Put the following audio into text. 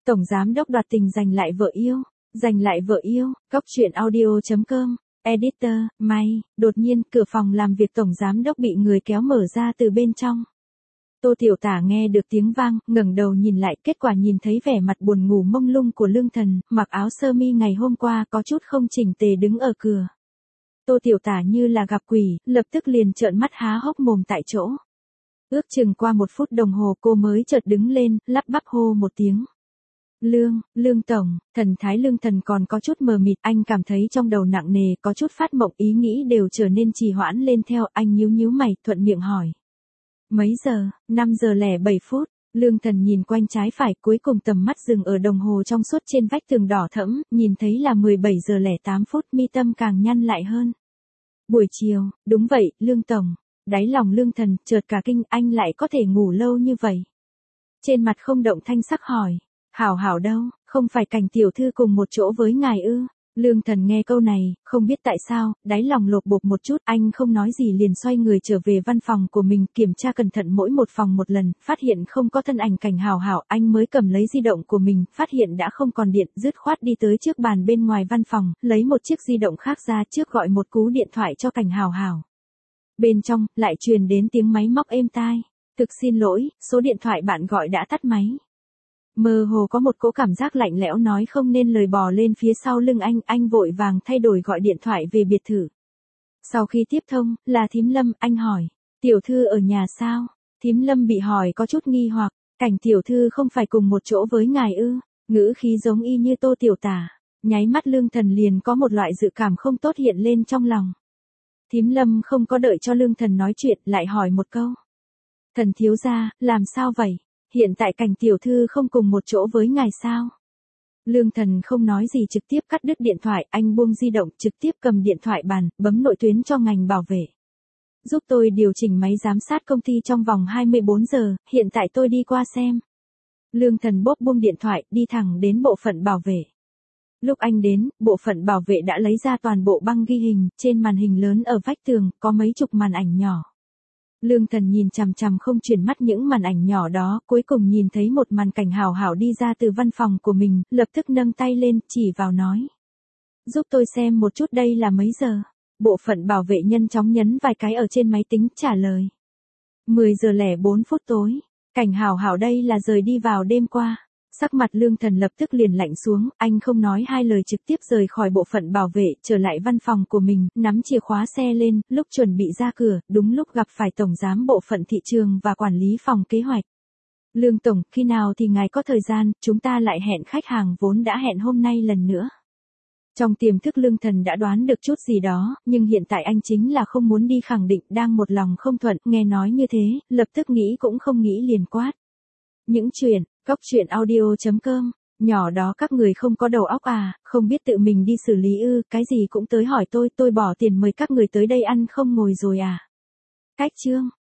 Tổng giám đốc đoạt tình giành lại vợ yêu. Giành lại vợ yêu, Cóc truyện audio.com, editor, May, đột nhiên cửa phòng làm việc tổng giám đốc bị người kéo mở ra từ bên trong. Tô Tiểu Tả nghe được tiếng vang, ngẩng đầu nhìn lại, kết quả nhìn thấy vẻ mặt buồn ngủ mông lung của Lương Thần, mặc áo sơ mi ngày hôm qua có chút không chỉnh tề đứng ở cửa. Tô Tiểu Tả như là gặp quỷ, lập tức liền trợn mắt há hốc mồm tại chỗ. Ước chừng qua 1 phút đồng hồ cô mới chợt đứng lên, lắp bắp hô một tiếng. Lương Tổng, thần thái Lương Thần còn có chút mờ mịt, anh cảm thấy trong đầu nặng nề, có chút phát mộng, ý nghĩ đều trở nên trì hoãn lên theo, anh nhíu mày, thuận miệng hỏi. Mấy giờ? 5 giờ 07 phút, Lương Thần nhìn quanh trái phải, cuối cùng tầm mắt dừng ở đồng hồ trong suốt trên vách tường đỏ thẫm, nhìn thấy là 17 giờ 08 phút, mi tâm càng nhăn lại hơn. Buổi chiều, đúng vậy, Lương Tổng. Đáy lòng Lương Thần chợt cả kinh, anh lại có thể ngủ lâu như vậy. Trên mặt không động thanh sắc hỏi. Hảo đâu, không phải Cảnh tiểu thư cùng một chỗ với ngài ư? Lương Thần nghe câu này, không biết tại sao, đáy lòng lột bột một chút, anh không nói gì liền xoay người trở về văn phòng của mình, kiểm tra cẩn thận mỗi một phòng một lần, phát hiện không có thân ảnh Cảnh Hảo, anh mới cầm lấy di động của mình, phát hiện đã không còn điện, dứt khoát đi tới trước bàn bên ngoài văn phòng, lấy một chiếc di động khác ra trước gọi một cú điện thoại cho Cảnh Hảo. Bên trong, lại truyền đến tiếng máy móc êm tai. Thực xin lỗi, số điện thoại bạn gọi đã tắt máy. Mơ hồ có một cỗ cảm giác lạnh lẽo nói không nên lời bò lên phía sau lưng anh vội vàng thay đổi gọi điện thoại về biệt thự. Sau khi tiếp thông, là Thím Lâm, anh hỏi, tiểu thư ở nhà sao? Thím Lâm bị hỏi có chút nghi hoặc, Cảnh tiểu thư không phải cùng một chỗ với ngài ư? Ngữ khí giống y như Tô Tiểu Tả. Nháy mắt Lương Thần liền có một loại dự cảm không tốt hiện lên trong lòng. Thím Lâm không có đợi cho Lương Thần nói chuyện, lại hỏi một câu. Thần thiếu gia, làm sao vậy? Hiện tại Cảnh tiểu thư không cùng một chỗ với ngài sao? Lương Thần không nói gì trực tiếp cắt đứt điện thoại, anh buông di động, trực tiếp cầm điện thoại bàn, bấm nội tuyến cho ngành bảo vệ. Giúp tôi điều chỉnh máy giám sát công ty trong vòng 24 giờ, hiện tại tôi đi qua xem. Lương Thần buông điện thoại, đi thẳng đến bộ phận bảo vệ. Lúc anh đến, bộ phận bảo vệ đã lấy ra toàn bộ băng ghi hình, trên màn hình lớn ở vách tường, có mấy chục màn ảnh nhỏ. Lương Thần nhìn chằm chằm không chuyển mắt những màn ảnh nhỏ đó, cuối cùng nhìn thấy một màn Cảnh Hảo đi ra từ văn phòng của mình, lập tức nâng tay lên, chỉ vào nói. Giúp tôi xem một chút đây là mấy giờ. Bộ phận bảo vệ nhanh chóng nhấn vài cái ở trên máy tính, trả lời. 10 giờ 04 phút tối. Cảnh Hảo đây là rời đi vào đêm qua. Sắc mặt Lương Thần lập tức liền lạnh xuống, anh không nói hai lời trực tiếp rời khỏi bộ phận bảo vệ, trở lại văn phòng của mình, nắm chìa khóa xe lên, lúc chuẩn bị ra cửa, đúng lúc gặp phải tổng giám bộ phận thị trường và quản lý phòng kế hoạch. Lương Tổng, khi nào thì ngài có thời gian, chúng ta lại hẹn khách hàng vốn đã hẹn hôm nay lần nữa. Trong tiềm thức Lương Thần đã đoán được chút gì đó, nhưng hiện tại anh chính là không muốn đi khẳng định, đang một lòng không thuận, nghe nói như thế, lập tức nghĩ cũng không nghĩ liền quát. Những chuyện, Cóc truyện audio.com, nhỏ đó các người không có đầu óc à, không biết tự mình đi xử lý ư, cái gì cũng tới hỏi tôi bỏ tiền mời các người tới đây ăn không ngồi rồi à. Cách chương.